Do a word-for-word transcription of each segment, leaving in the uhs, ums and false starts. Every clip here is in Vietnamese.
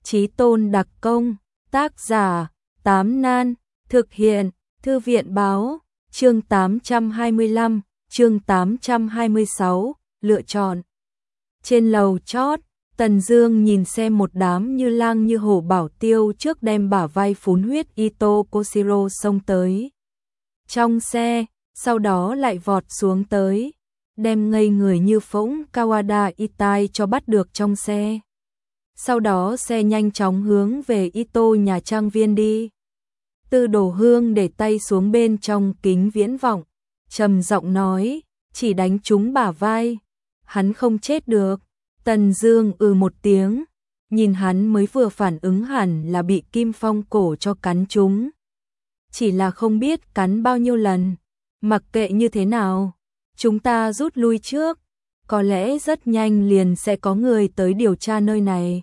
Chí tôn đặc công, tác giả, Tám Nan, thực hiện, Thư viện báo, chương tám trăm hai mươi lăm, chương tám trăm hai mươi sáu, lựa chọn. Trên lầu chót, Tần Dương nhìn xem một đám như lang như hổ bảo tiêu trước đem bả vai phun huyết Ito Koshiro xông tới. Trong xe, sau đó lại vọt xuống tới, đem ngây người như phỗng Kawada Itai cho bắt được trong xe. Sau đó xe nhanh chóng hướng về Ito nhà trang viên đi. Tư Đồ Hương để tay xuống bên trong kính viễn vọng, trầm giọng nói, chỉ đánh trúng bả vai, hắn không chết được. Tần Dương ừ một tiếng, nhìn hắn mới vừa phản ứng hẳn là bị Kim Phong cổ cho cắn trúng. Chỉ là không biết cắn bao nhiêu lần, mặc kệ như thế nào, chúng ta rút lui trước, có lẽ rất nhanh liền sẽ có người tới điều tra nơi này.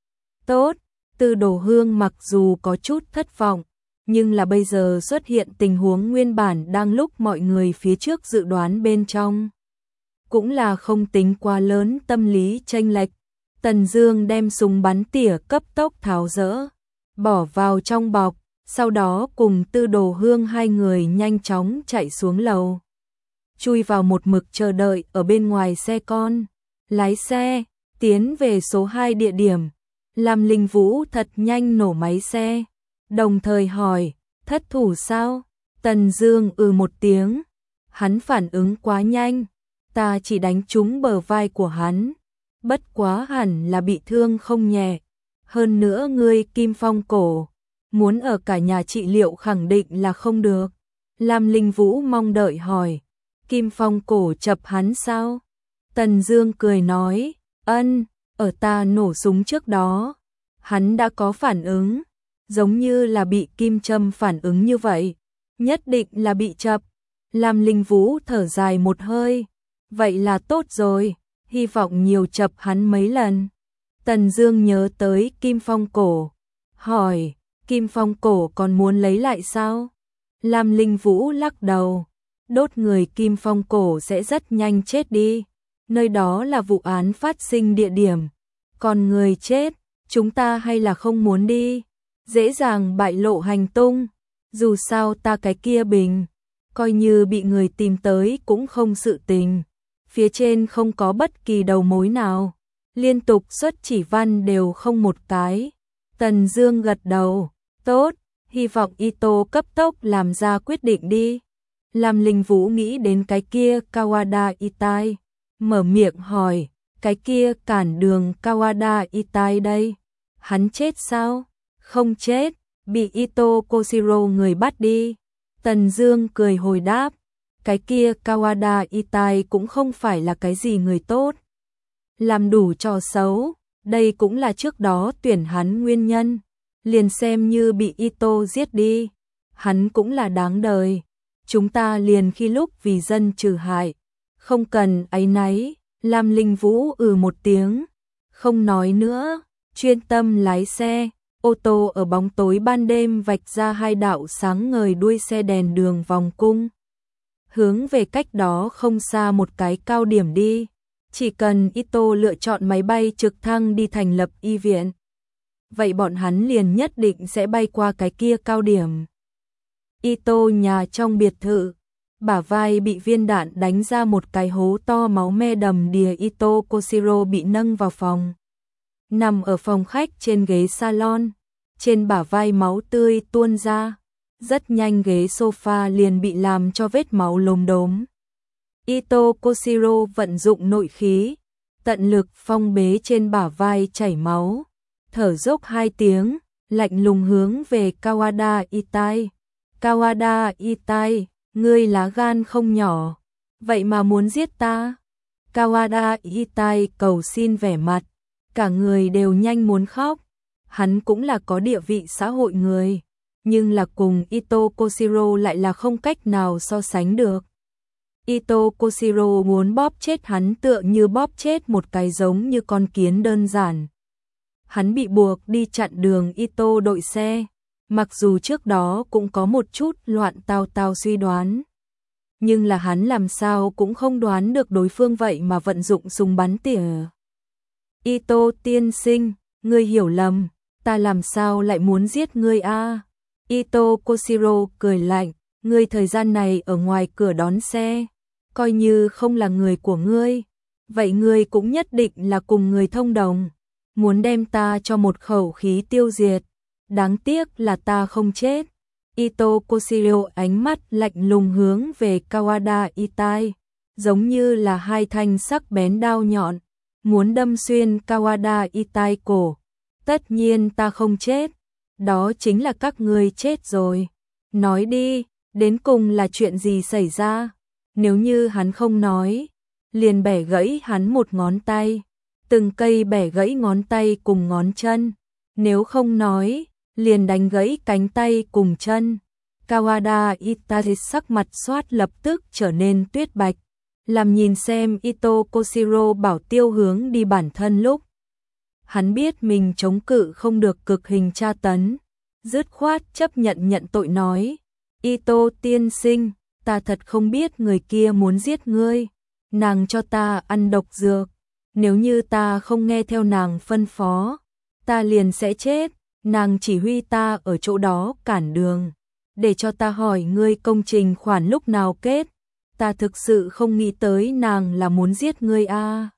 Tốt, Tư Đồ Hương mặc dù có chút thất vọng, nhưng là bây giờ xuất hiện tình huống nguyên bản đang lúc mọi người phía trước dự đoán bên trong. Cũng là không tính quá lớn tâm lý chênh lệch. Tần Dương đem súng bắn tỉa cấp tốc tháo dỡ, bỏ vào trong bọc, sau đó cùng Tư Đồ Hương hai người nhanh chóng chạy xuống lầu. Chui vào một mực chờ đợi ở bên ngoài xe con, lái xe, tiến về số hai địa điểm. Lam Linh Vũ thật nhanh nổ máy xe, đồng thời hỏi, thất thủ sao? Tần Dương ừ một tiếng, hắn phản ứng quá nhanh, ta chỉ đánh trúng bờ vai của hắn, bất quá hẳn là bị thương không nhẹ. Hơn nữa ngươi Kim Phong cổ, muốn ở cả nhà trị liệu khẳng định là không được. Lam Linh Vũ mong đợi hỏi, Kim Phong cổ chập hắn sao? Tần Dương cười nói, ân, ở ta nổ súng trước đó, hắn đã có phản ứng, giống như là bị kim châm phản ứng như vậy, nhất định là bị chập. Lam Linh Vũ thở dài một hơi, vậy là tốt rồi, hy vọng nhiều chập hắn mấy lần. Tần Dương nhớ tới Kim Phong cổ, hỏi, Kim Phong cổ còn muốn lấy lại sao? Lam Linh Vũ lắc đầu, đốt người Kim Phong cổ sẽ rất nhanh chết đi, nơi đó là vụ án phát sinh địa điểm, còn người chết, chúng ta hay là không muốn đi, dễ dàng bại lộ hành tung, dù sao ta cái kia bình, coi như bị người tìm tới cũng không sự tình, phía trên không có bất kỳ đầu mối nào, liên tục xuất chỉ văn đều không một cái. Tần Dương gật đầu, tốt, hy vọng Ito cấp tốc làm ra quyết định đi. Lam Linh Vũ nghĩ đến cái kia Kawada Itai, mở miệng hỏi, cái kia cản đường Kawada Itai đây, hắn chết sao? Không chết, bị Ito Koshiro người bắt đi. Tần Dương cười hồi đáp, cái kia Kawada Itai cũng không phải là cái gì người tốt, làm đủ trò xấu, đây cũng là trước đó tuyển hắn nguyên nhân, liền xem như bị Ito giết đi, hắn cũng là đáng đời, chúng ta liền khi lúc vì dân trừ hại, không cần áy náy. Lam Linh Vũ ừ một tiếng, không nói nữa, chuyên tâm lái xe. Ô tô ở bóng tối ban đêm vạch ra hai đạo sáng ngời đuôi xe đèn đường vòng cung, hướng về cách đó không xa một cái cao điểm đi. Chỉ cần Ito lựa chọn máy bay trực thăng đi thành lập y viện, vậy bọn hắn liền nhất định sẽ bay qua cái kia cao điểm. Ito nhà trong biệt thự, bả vai bị viên đạn đánh ra một cái hố to, máu me đầm đìa. Ito Koshiro bị nâng vào phòng, nằm ở phòng khách trên ghế salon, trên bả vai máu tươi tuôn ra, rất nhanh ghế sofa liền bị làm cho vết máu lốm đốm. Ito Koshiro vận dụng nội khí, tận lực phong bế trên bả vai chảy máu, thở dốc hai tiếng, lạnh lùng hướng về Kawada Itai. Kawada Itai, ngươi lá gan không nhỏ, vậy mà muốn giết ta? Kawada Itai cầu xin vẻ mặt, cả người đều nhanh muốn khóc, hắn cũng là có địa vị xã hội người, nhưng là cùng Ito Koshiro lại là không cách nào so sánh được. Ito Koshiro muốn bóp chết hắn tựa như bóp chết một cái giống như con kiến đơn giản. Hắn bị buộc đi chặn đường Ito đội xe, mặc dù trước đó cũng có một chút loạn tao tao suy đoán, nhưng là hắn làm sao cũng không đoán được đối phương vậy mà vận dụng súng bắn tỉa. Ito tiên sinh, ngươi hiểu lầm, ta làm sao lại muốn giết ngươi a? Ito Koshiro cười lạnh, ngươi thời gian này ở ngoài cửa đón xe, coi như không là người của ngươi, vậy ngươi cũng nhất định là cùng người thông đồng, muốn đem ta cho một khẩu khí tiêu diệt, đáng tiếc là ta không chết. Ito Koshiro ánh mắt lạnh lùng hướng về Kawada Itai, giống như là hai thanh sắc bén đao nhọn, muốn đâm xuyên Kawada Itai cổ. Tất nhiên ta không chết, đó chính là các ngươi chết rồi. Nói đi, đến cùng là chuyện gì xảy ra? Nếu như hắn không nói, liền bẻ gãy hắn một ngón tay, từng cây bẻ gãy ngón tay cùng ngón chân. Nếu không nói, liền đánh gãy cánh tay cùng chân. Kawada Itachi sắc mặt xoát lập tức trở nên tuyết bạch, làm nhìn xem Ito Koshiro bảo tiêu hướng đi bản thân lúc. Hắn biết mình chống cự không được cực hình tra tấn, dứt khoát chấp nhận nhận tội nói, Ito tiên sinh, ta thật không biết người kia muốn giết ngươi, nàng cho ta ăn độc dược, nếu như ta không nghe theo nàng phân phó, ta liền sẽ chết, nàng chỉ huy ta ở chỗ đó cản đường, để cho ta hỏi ngươi công trình khoản lúc nào kết, ta thực sự không nghĩ tới nàng là muốn giết ngươi a. À.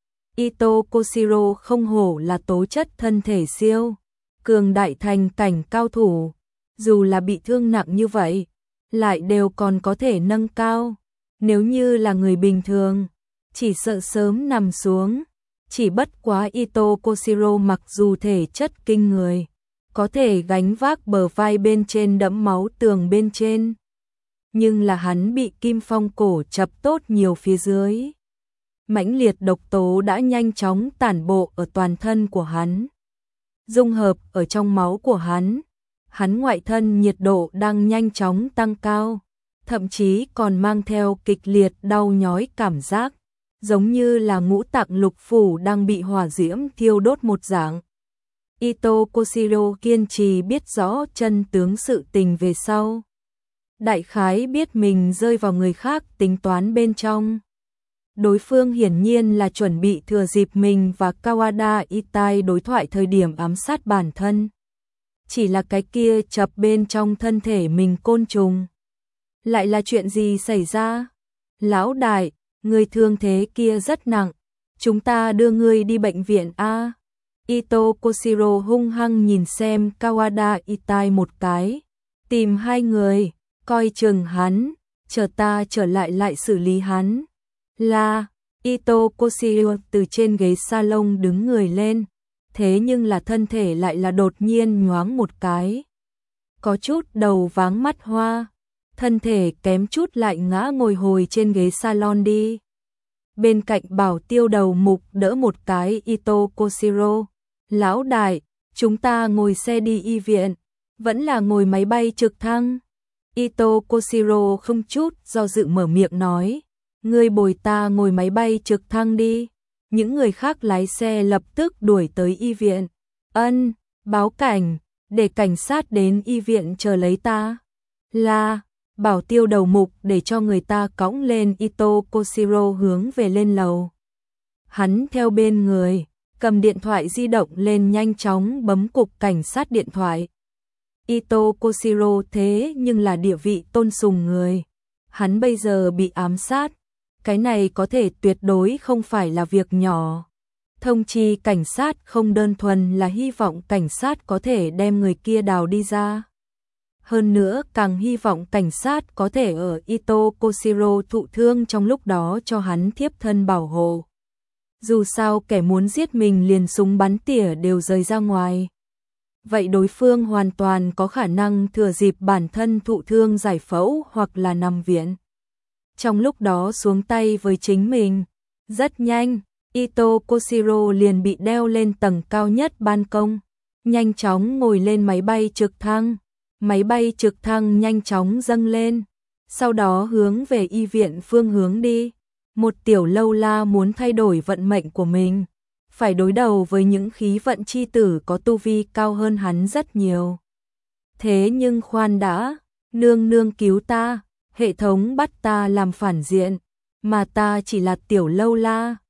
Ito Koshiro không hổ là tố chất thân thể siêu, cường đại thành cảnh cao thủ, dù là bị thương nặng như vậy, lại đều còn có thể nâng cao, nếu như là người bình thường, chỉ sợ sớm nằm xuống, chỉ bất quá Ito Koshiro mặc dù thể chất kinh người, có thể gánh vác bờ vai bên trên đẫm máu tường bên trên, nhưng là hắn bị kim phong cổ chập tốt nhiều phía dưới. Mãnh liệt độc tố đã nhanh chóng tản bộ ở toàn thân của hắn, dung hợp ở trong máu của hắn, hắn ngoại thân nhiệt độ đang nhanh chóng tăng cao, thậm chí còn mang theo kịch liệt đau nhói cảm giác, giống như là ngũ tạng lục phủ đang bị hỏa diễm thiêu đốt một dạng. Ito Koshiro kiên trì biết rõ chân tướng sự tình về sau. Đại khái biết mình rơi vào người khác tính toán bên trong. Đối phương hiển nhiên là chuẩn bị thừa dịp mình và Kawada Itai đối thoại thời điểm ám sát bản thân. Chỉ là cái kia chập bên trong thân thể mình côn trùng. Lại là chuyện gì xảy ra? Lão đại, người thương thế kia rất nặng, chúng ta đưa ngươi đi bệnh viện a. Ito Koshiro hung hăng nhìn xem Kawada Itai một cái, tìm hai người, coi chừng hắn, chờ ta trở lại lại xử lý hắn. Là, Ito Koshiro từ trên ghế salon đứng người lên, thế nhưng là thân thể lại là đột nhiên nhoáng một cái. Có chút đầu váng mắt hoa, thân thể kém chút lại ngã ngồi hồi trên ghế salon đi. Bên cạnh bảo tiêu đầu mục đỡ một cái Ito Koshiro. Lão đại, chúng ta ngồi xe đi y viện, vẫn là ngồi máy bay trực thăng. Ito Koshiro không chút do dự mở miệng nói, ngươi bồi ta ngồi máy bay trực thăng đi. Những người khác lái xe lập tức đuổi tới y viện. Ân, báo cảnh, để cảnh sát đến y viện chờ lấy ta. Là, bảo tiêu đầu mục để cho người ta cõng lên Ito Koshiro hướng về lên lầu. Hắn theo bên người, cầm điện thoại di động lên nhanh chóng bấm cục cảnh sát điện thoại. Ito Koshiro thế nhưng là địa vị tôn sùng người. Hắn bây giờ bị ám sát. Cái này có thể tuyệt đối không phải là việc nhỏ. Thông chi cảnh sát không đơn thuần là hy vọng cảnh sát có thể đem người kia đào đi ra. Hơn nữa càng hy vọng cảnh sát có thể ở Ito Koshiro thụ thương trong lúc đó cho hắn thiếp thân bảo hộ. Dù sao kẻ muốn giết mình liền súng bắn tỉa đều rời ra ngoài. Vậy đối phương hoàn toàn có khả năng thừa dịp bản thân thụ thương giải phẫu hoặc là nằm viện. Trong lúc đó xuống tay với chính mình. Rất nhanh, Ito Koshiro liền bị đeo lên tầng cao nhất ban công. Nhanh chóng ngồi lên máy bay trực thăng. Máy bay trực thăng nhanh chóng dâng lên. Sau đó hướng về y viện phương hướng đi. Một tiểu lâu la muốn thay đổi vận mệnh của mình, phải đối đầu với những khí vận chi tử có tu vi cao hơn hắn rất nhiều. Thế nhưng khoan đã, nương nương cứu ta, hệ thống bắt ta làm phản diện, mà ta chỉ là tiểu lâu la,